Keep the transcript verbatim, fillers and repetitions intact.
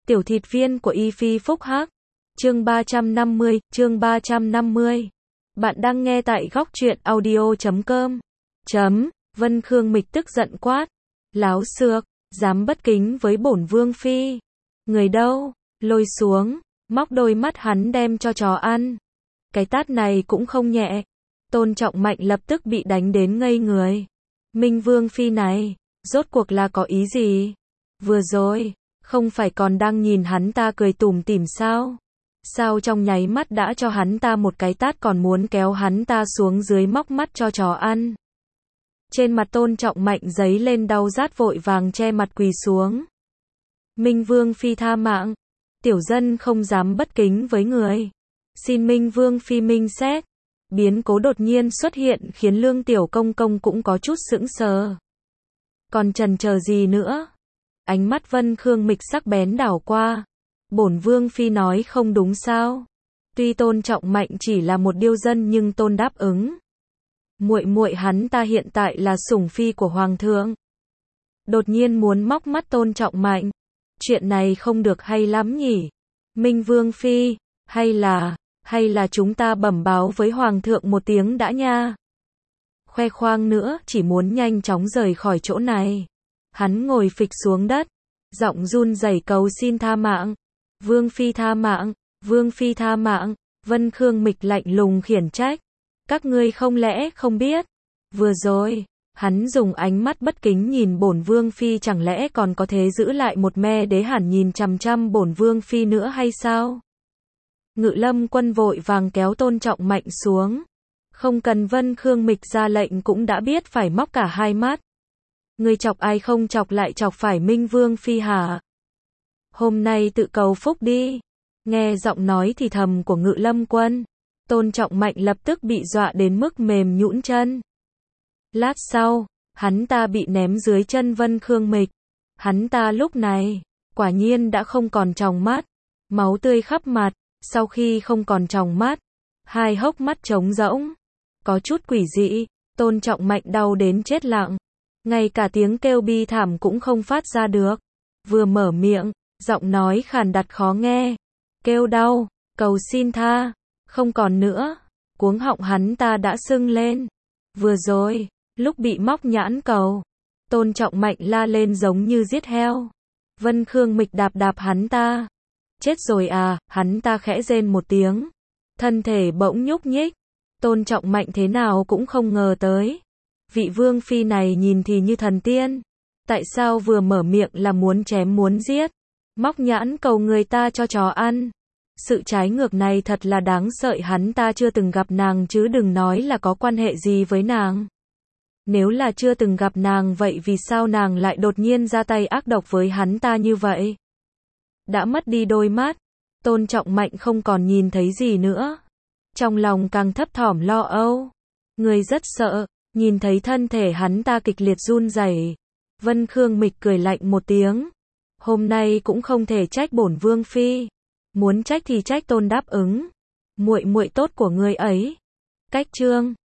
Tiểu thịt viên của Y Phi Phúc Hắc. Chương ba trăm năm mươi, chương ba trăm năm mươi. Bạn đang nghe tại góc truyện audio chấm com. Chấm, Vân Khương Mịch tức giận quát. Láo xược, dám bất kính với bổn vương phi. Người đâu, lôi xuống, móc đôi mắt hắn đem cho chó ăn. Cái tát này cũng không nhẹ. Tôn Trọng Mạnh lập tức bị đánh đến ngây người. Minh Vương phi này, rốt cuộc là có ý gì? Vừa rồi, không phải còn đang nhìn hắn ta cười tủm tỉm sao? Sao trong nháy mắt đã cho hắn ta một cái tát còn muốn kéo hắn ta xuống dưới móc mắt cho chó ăn? Trên mặt Tôn Trọng Mạnh giấy lên đau rát vội vàng che mặt quỳ xuống. Minh Vương phi tha mạng, tiểu dân không dám bất kính với người. Xin Minh Vương phi minh xét. Biến cố đột nhiên xuất hiện khiến Lương Tiểu Công Công cũng có chút sững sờ. Còn chần chờ gì nữa? Ánh mắt Vân Khương Mịch sắc bén đảo qua. Bổn Vương phi nói không đúng sao? Tuy Tôn Trọng Mạnh chỉ là một điêu dân nhưng Tôn đáp ứng. Muội muội hắn ta hiện tại là sủng phi của hoàng thượng. Đột nhiên muốn móc mắt Tôn Trọng Mạnh. Chuyện này không được hay lắm nhỉ? Minh Vương phi, hay là, hay là chúng ta bẩm báo với hoàng thượng một tiếng đã nha. Khoe khoang nữa, chỉ muốn nhanh chóng rời khỏi chỗ này. Hắn ngồi phịch xuống đất, giọng run rẩy cầu xin tha mạng. Vương phi tha mạng, Vương phi tha mạng. Vân Khương Mịch lạnh lùng khiển trách. Các ngươi không lẽ không biết? Vừa rồi, hắn dùng ánh mắt bất kính nhìn bổn Vương phi, chẳng lẽ còn có thể giữ lại một me đế hẳn nhìn chằm chằm bổn Vương phi nữa hay sao? Ngự Lâm Quân vội vàng kéo Tôn Trọng Mạnh xuống. Không cần Vân Khương Mịch ra lệnh cũng đã biết phải móc cả hai mắt. Người chọc ai không chọc lại chọc phải Minh Vương phi hả? Hôm nay tự cầu phúc đi. Nghe giọng nói thì thầm của Ngự Lâm Quân, Tôn Trọng Mạnh lập tức bị dọa đến mức mềm nhũn chân. Lát sau, hắn ta bị ném dưới chân Vân Khương Mịch. Hắn ta lúc này, quả nhiên đã không còn tròng mắt, máu tươi khắp mặt. Sau khi không còn tròng mắt, hai hốc mắt trống rỗng, có chút quỷ dị. Tôn Trọng Mạnh đau đến chết lặng, ngay cả tiếng kêu bi thảm cũng không phát ra được. Vừa mở miệng, giọng nói khàn đặc khó nghe, kêu đau, cầu xin tha, không còn nữa. Cuống họng hắn ta đã sưng lên. Vừa rồi, lúc bị móc nhãn cầu, Tôn Trọng Mạnh la lên giống như giết heo. Vân Khương Mịch đạp đạp hắn ta. Chết rồi à, hắn ta khẽ rên một tiếng. Thân thể bỗng nhúc nhích. Tôn Trọng Mạnh thế nào cũng không ngờ tới. Vị Vương phi này nhìn thì như thần tiên. Tại sao vừa mở miệng là muốn chém muốn giết? Móc nhãn cầu người ta cho chó ăn. Sự trái ngược này thật là đáng sợ, hắn ta chưa từng gặp nàng chứ đừng nói là có quan hệ gì với nàng. Nếu là chưa từng gặp nàng vậy vì sao nàng lại đột nhiên ra tay ác độc với hắn ta như vậy? Đã mất đi đôi mắt, Tôn Trọng Mạnh không còn nhìn thấy gì nữa. Trong lòng càng thấp thỏm lo âu. Người rất sợ, nhìn thấy thân thể hắn ta kịch liệt run rẩy. Vân Khương Mịch cười lạnh một tiếng. Hôm nay cũng không thể trách bổn Vương phi. Muốn trách thì trách Tôn đáp ứng. Muội muội tốt của ngươi ấy. Cách chương